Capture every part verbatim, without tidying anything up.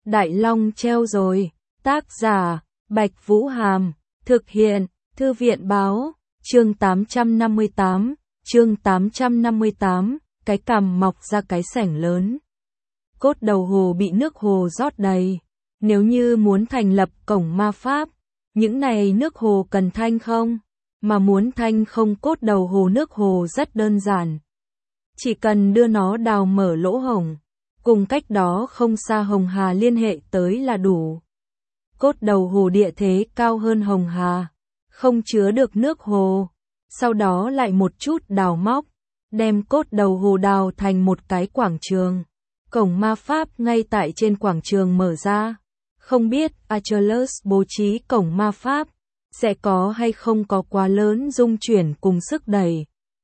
Đại Long treo rồi. Tác giả, Bạch Vũ Hàm. Thực hiện, Thư viện Báo. Chương tám trăm năm mươi tám. Chương tám trăm năm mươi tám. Cái cằm mọc ra cái sảnh lớn. Cốt đầu hồ bị nước hồ rót đầy. Nếu như muốn thành lập cổng ma pháp, những này nước hồ cần thanh không? Mà muốn thanh không cốt đầu hồ nước hồ rất đơn giản. Chỉ cần đưa nó đào mở lỗ hổng, cùng cách đó không xa Hồng Hà liên hệ tới là đủ. Cốt đầu hồ địa thế cao hơn Hồng Hà, không chứa được nước hồ. Sau đó lại một chút đào móc, đem cốt đầu hồ đào thành một cái quảng trường. Cổng ma pháp ngay tại trên quảng trường mở ra. Không biết Achilles bố trí cổng ma pháp sẽ có hay không có quá lớn dung chuyển cùng sức đẩy.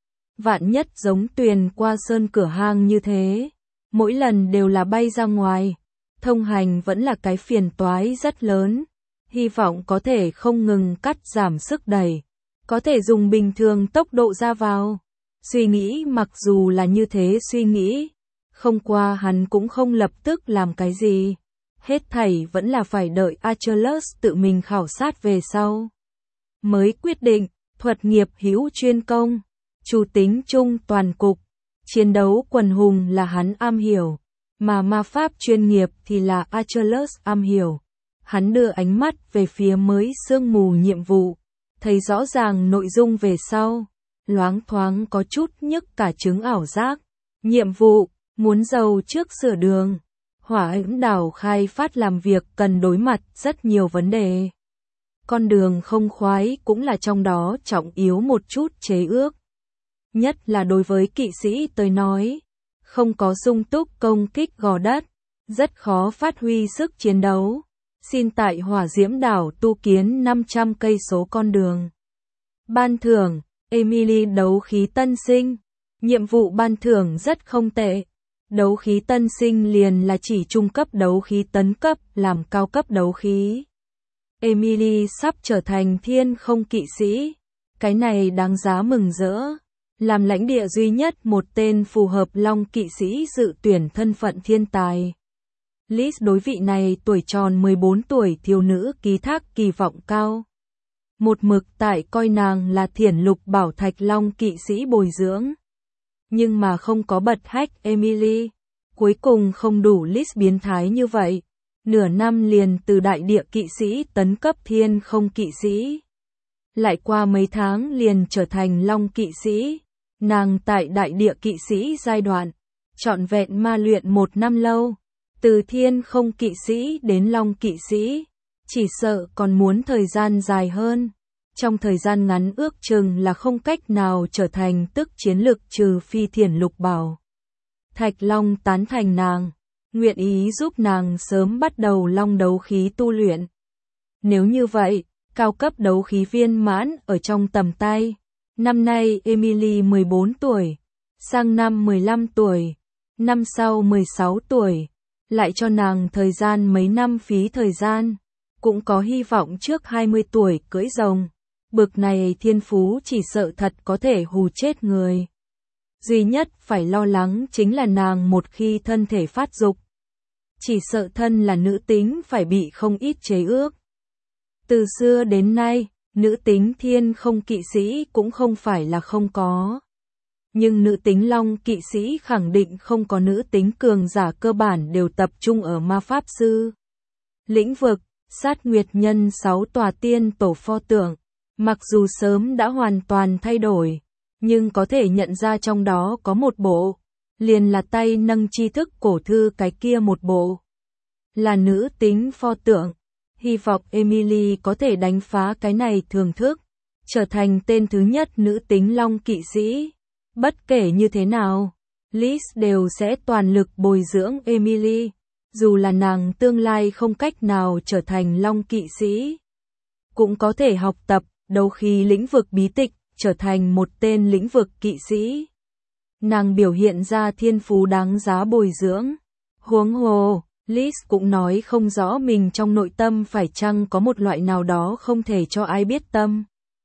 Vạn nhất giống Tuyền qua sơn cửa hang như thế, mỗi lần đều là bay ra ngoài, thông hành vẫn là cái phiền toái rất lớn. Hy vọng có thể không ngừng cắt giảm sức đẩy, có thể dùng bình thường tốc độ ra vào. Suy nghĩ mặc dù là như thế suy nghĩ, không qua hắn cũng không lập tức làm cái gì. Hết thảy vẫn là phải đợi Achilles tự mình khảo sát về sau mới quyết định. Thuật nghiệp hữu chuyên công, chủ tính chung toàn cục, chiến đấu quần hùng là hắn am hiểu, mà ma pháp chuyên nghiệp thì là Achilles am hiểu. Hắn đưa ánh mắt về phía mới sương mù nhiệm vụ, thấy rõ ràng nội dung về sau, loáng thoáng có chút nhức cả trứng ảo giác. Nhiệm vụ, muốn giàu trước sửa đường. Hỏa ĩnh đảo khai phát làm việc cần đối mặt rất nhiều vấn đề. Con đường không khoái cũng là trong đó trọng yếu một chút chế ước. Nhất là đối với kỵ sĩ tới nói, không có sung túc công kích gò đất, rất khó phát huy sức chiến đấu. Xin tại hỏa diễm đảo tu kiến năm trăm cây số con đường. Ban thưởng, Emily đấu khí tân sinh. Nhiệm vụ ban thưởng rất không tệ. Đấu khí tân sinh liền là chỉ trung cấp đấu khí tấn cấp làm cao cấp đấu khí. Emily sắp trở thành thiên không kỵ sĩ. Cái này đáng giá mừng rỡ. Làm lãnh địa duy nhất một tên phù hợp long kỵ sĩ dự tuyển thân phận thiên tài. Liz đối vị này tuổi tròn mười bốn tuổi thiếu nữ ký thác kỳ vọng cao. Một mực tại coi nàng là thiển lục bảo thạch long kỵ sĩ bồi dưỡng. Nhưng mà không có bật hách Emily. Cuối cùng không đủ Liz biến thái như vậy. Nửa năm liền từ đại địa kỵ sĩ tấn cấp thiên không kỵ sĩ. Lại qua mấy tháng liền trở thành long kỵ sĩ. Nàng tại đại địa kỵ sĩ giai đoạn, trọn vẹn ma luyện một năm lâu. Từ thiên không kỵ sĩ đến long kỵ sĩ, chỉ sợ còn muốn thời gian dài hơn. Trong thời gian ngắn ước chừng là không cách nào trở thành tức chiến lực trừ phi thiển lục bảo. Thạch Long tán thành nàng, nguyện ý giúp nàng sớm bắt đầu long đấu khí tu luyện. Nếu như vậy, cao cấp đấu khí viên mãn ở trong tầm tay. Năm nay Emily mười bốn tuổi, sang năm mười lăm tuổi, năm sau mười sáu tuổi. Lại cho nàng thời gian mấy năm phí thời gian, cũng có hy vọng trước hai mươi tuổi cưỡi rồng. Bực này thiên phú chỉ sợ thật có thể hù chết người. Duy nhất phải lo lắng chính là nàng một khi thân thể phát dục. Chỉ sợ thân là nữ tính phải bị không ít chế ước. Từ xưa đến nay, nữ tính thiên không kỵ sĩ cũng không phải là không có. Nhưng nữ tính long kỵ sĩ khẳng định không có nữ tính cường giả cơ bản đều tập trung ở ma pháp sư. Lĩnh vực, sát nguyệt nhân sáu tòa tiên tổ pho tượng, mặc dù sớm đã hoàn toàn thay đổi, nhưng có thể nhận ra trong đó có một bộ, liền là tay nâng tri thức cổ thư cái kia một bộ. Là nữ tính pho tượng, hy vọng Emily có thể đánh phá cái này thường thức, trở thành tên thứ nhất nữ tính long kỵ sĩ. Bất kể như thế nào, Liz đều sẽ toàn lực bồi dưỡng Emily, dù là nàng tương lai không cách nào trở thành long kỵ sĩ. Cũng có thể học tập, đấu khí lĩnh vực bí tịch, trở thành một tên lĩnh vực kỵ sĩ. Nàng biểu hiện ra thiên phú đáng giá bồi dưỡng. Huống hồ, Liz cũng nói không rõ mình trong nội tâm phải chăng có một loại nào đó không thể cho ai biết tâm.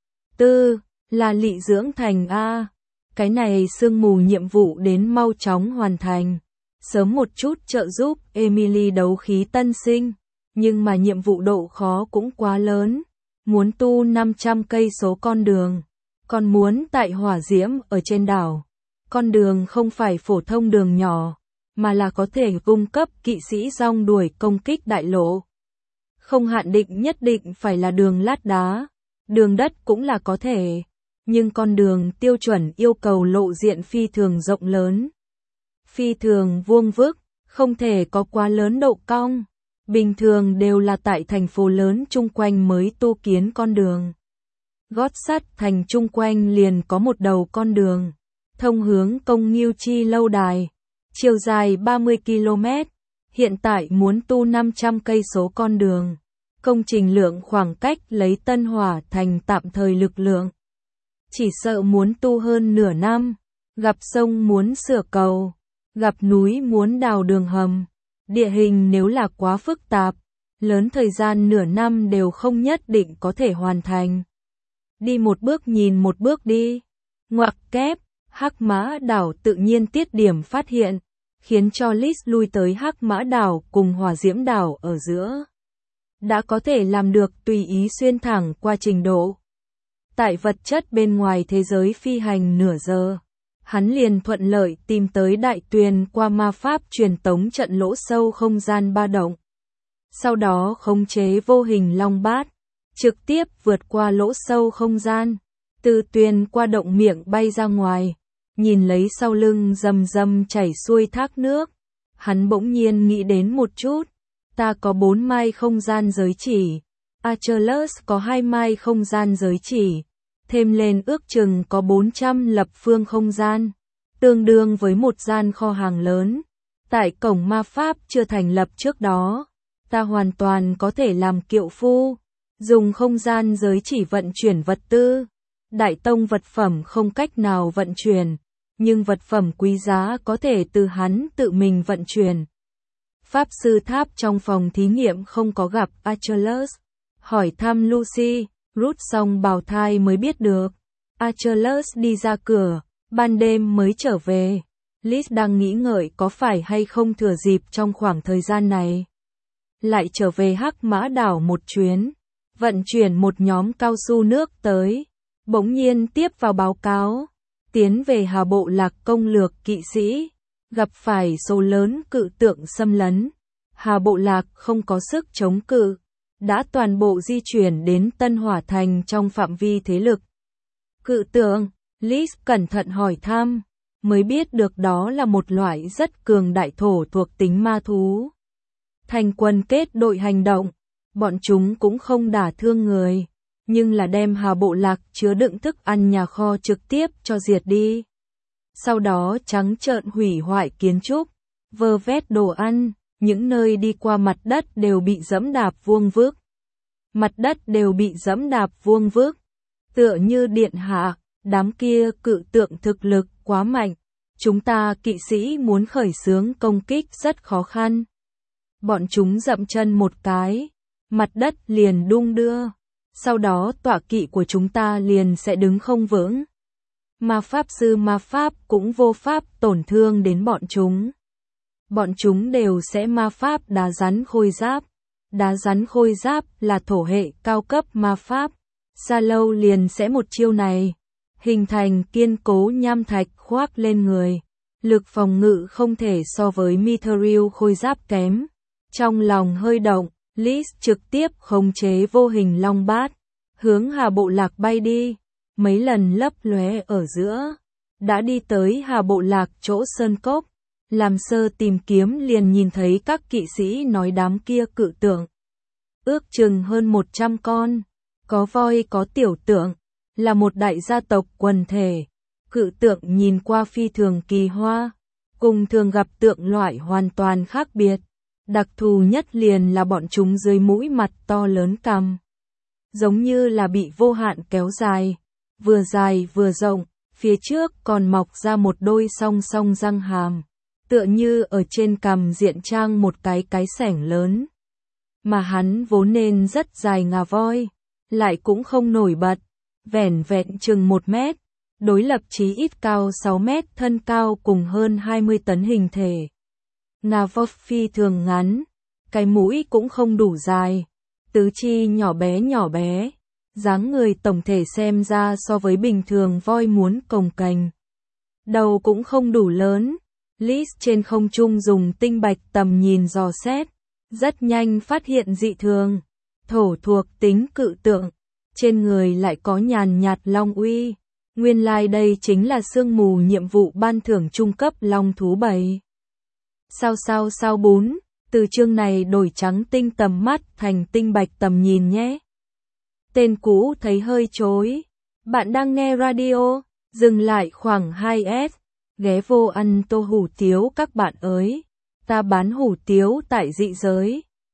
Tư, là lị dưỡng thành A. Cái này sương mù nhiệm vụ đến mau chóng hoàn thành. sớm một chút trợ giúp Emily đấu khí tân sinh, nhưng mà nhiệm vụ độ khó cũng quá lớn, muốn tu năm trăm cây số con đường, còn muốn tại hỏa diễm ở trên đảo. Con đường không phải phổ thông đường nhỏ, mà là có thể cung cấp kỵ sĩ rong đuổi công kích đại lộ. Không hạn định nhất định phải là đường lát đá, đường đất cũng là có thể, nhưng con đường tiêu chuẩn yêu cầu lộ diện phi thường rộng lớn, phi thường vuông vức, không thể có quá lớn độ cong. Bình thường đều là tại thành phố lớn chung quanh mới tu kiến con đường. Gót sắt thành chung quanh liền có một đầu con đường, thông hướng Công Nghiêu Chi lâu đài, chiều dài ba mươi ki lô mét, hiện tại muốn tu năm trăm cây số con đường. Công trình lượng khoảng cách lấy Tân Hỏa thành tạm thời lực lượng. Chỉ sợ muốn tu hơn nửa năm, gặp sông muốn sửa cầu, gặp núi muốn đào đường hầm. Địa hình nếu là quá phức tạp, lớn thời gian nửa năm đều không nhất định có thể hoàn thành. Đi một bước nhìn một bước đi. Ngoặc kép, Hắc Mã đảo tự nhiên tiết điểm phát hiện, khiến cho Liz lui tới Hắc Mã đảo cùng Hỏa Diễm đảo ở giữa. Đã có thể làm được tùy ý xuyên thẳng qua trình độ. Tại vật chất bên ngoài thế giới phi hành nửa giờ, hắn liền thuận lợi tìm tới đại tuyền qua ma pháp truyền tống trận lỗ sâu không gian ba động. Sau đó khống chế vô hình long bát, trực tiếp vượt qua lỗ sâu không gian, từ tuyền qua động miệng bay ra ngoài, nhìn lấy sau lưng rầm rầm chảy xuôi thác nước. Hắn bỗng nhiên nghĩ đến một chút, ta có bốn mai không gian giới chỉ, Achilles có hai mai không gian giới chỉ, thêm lên ước chừng có bốn trăm lập phương không gian, tương đương với một gian kho hàng lớn. Tại cổng ma pháp chưa thành lập trước đó, ta hoàn toàn có thể làm kiệu phu, dùng không gian giới chỉ vận chuyển vật tư. Đại tông vật phẩm không cách nào vận chuyển, nhưng vật phẩm quý giá có thể từ hắn tự mình vận chuyển. Pháp sư tháp trong phòng thí nghiệm không có gặp Achilles, hỏi thăm Lucy, rút xong bào thai mới biết được. Achilles đi ra cửa, ban đêm mới trở về. Liz đang nghĩ ngợi có phải hay không thừa dịp trong khoảng thời gian này lại trở về Hắc Mã đảo một chuyến, vận chuyển một nhóm cao su nước tới. Bỗng nhiên tiếp vào báo cáo, tiến về Hà Bộ Lạc công lược kỵ sĩ, gặp phải số lớn cự tượng xâm lấn. Hà Bộ Lạc không có sức chống cự, đã toàn bộ di chuyển đến Tân Hỏa Thành trong phạm vi thế lực. Cự tượng, Liz cẩn thận hỏi thăm, mới biết được đó là một loại rất cường đại thổ thuộc tính ma thú. Thành quân kết đội hành động, bọn chúng cũng không đả thương người, nhưng là đem Hà Bộ Lạc chứa đựng thức ăn nhà kho trực tiếp cho diệt đi. Sau đó trắng trợn hủy hoại kiến trúc, vơ vét đồ ăn, những nơi đi qua mặt đất đều bị dẫm đạp vuông vức. Mặt đất đều bị dẫm đạp vuông vức, tựa như điện hạ, đám kia cự tượng thực lực quá mạnh, chúng ta kỵ sĩ muốn khởi xướng công kích rất khó khăn. Bọn chúng dậm chân một cái, mặt đất liền đung đưa, sau đó tọa kỵ của chúng ta liền sẽ đứng không vững. Ma pháp sư ma pháp cũng vô pháp tổn thương đến bọn chúng. Bọn chúng đều sẽ ma pháp đá rắn khôi giáp. Đá rắn khôi giáp là thổ hệ cao cấp ma pháp. Xa lâu liền sẽ một chiêu này, hình thành kiên cố nham thạch khoác lên người. Lực phòng ngự không thể so với Mithril khôi giáp kém. Trong lòng hơi động, Liz trực tiếp khống chế vô hình long bát, hướng Hà Bộ Lạc bay đi, mấy lần lấp lóe ở giữa, đã đi tới Hà Bộ Lạc chỗ sơn cốc, làm sơ tìm kiếm liền nhìn thấy các kỵ sĩ nói đám kia cự tượng. Ước chừng hơn một trăm con, có voi có tiểu tượng, là một đại gia tộc quần thể. Cự tượng nhìn qua phi thường kỳ hoa, cùng thường gặp tượng loại hoàn toàn khác biệt. Đặc thù nhất liền là bọn chúng dưới mũi mặt to lớn cằm, giống như là bị vô hạn kéo dài, vừa dài vừa rộng, phía trước còn mọc ra một đôi song song răng hàm, tựa như ở trên cằm diện trang một cái cái sẻng lớn. Mà hắn vốn nên rất dài ngà voi, lại cũng không nổi bật, vẻn vẹn chừng một mét, đối lập chí ít cao sáu mét thân cao cùng hơn hai mươi tấn hình thể. ngà voi phi thường ngắn, cái mũi cũng không đủ dài, tứ chi nhỏ bé nhỏ bé, dáng người tổng thể xem ra so với bình thường voi muốn cồng kềnh. Đầu cũng không đủ lớn, Liz trên không trung dùng tinh bạch tầm nhìn dò xét, rất nhanh phát hiện dị thường, thổ thuộc tính cự tượng, trên người lại có nhàn nhạt long uy, nguyên lai like đây chính là sương mù nhiệm vụ ban thưởng trung cấp long thú bảy. Sao sao sao bốn, từ chương này đổi trắng tinh tầm mắt thành tinh bạch tầm nhìn nhé. Tên cũ thấy hơi chối. Bạn đang nghe radio, dừng lại khoảng hai S, ghé vô ăn tô hủ tiếu các bạn ơi. Ta bán hủ tiếu tại dị giới.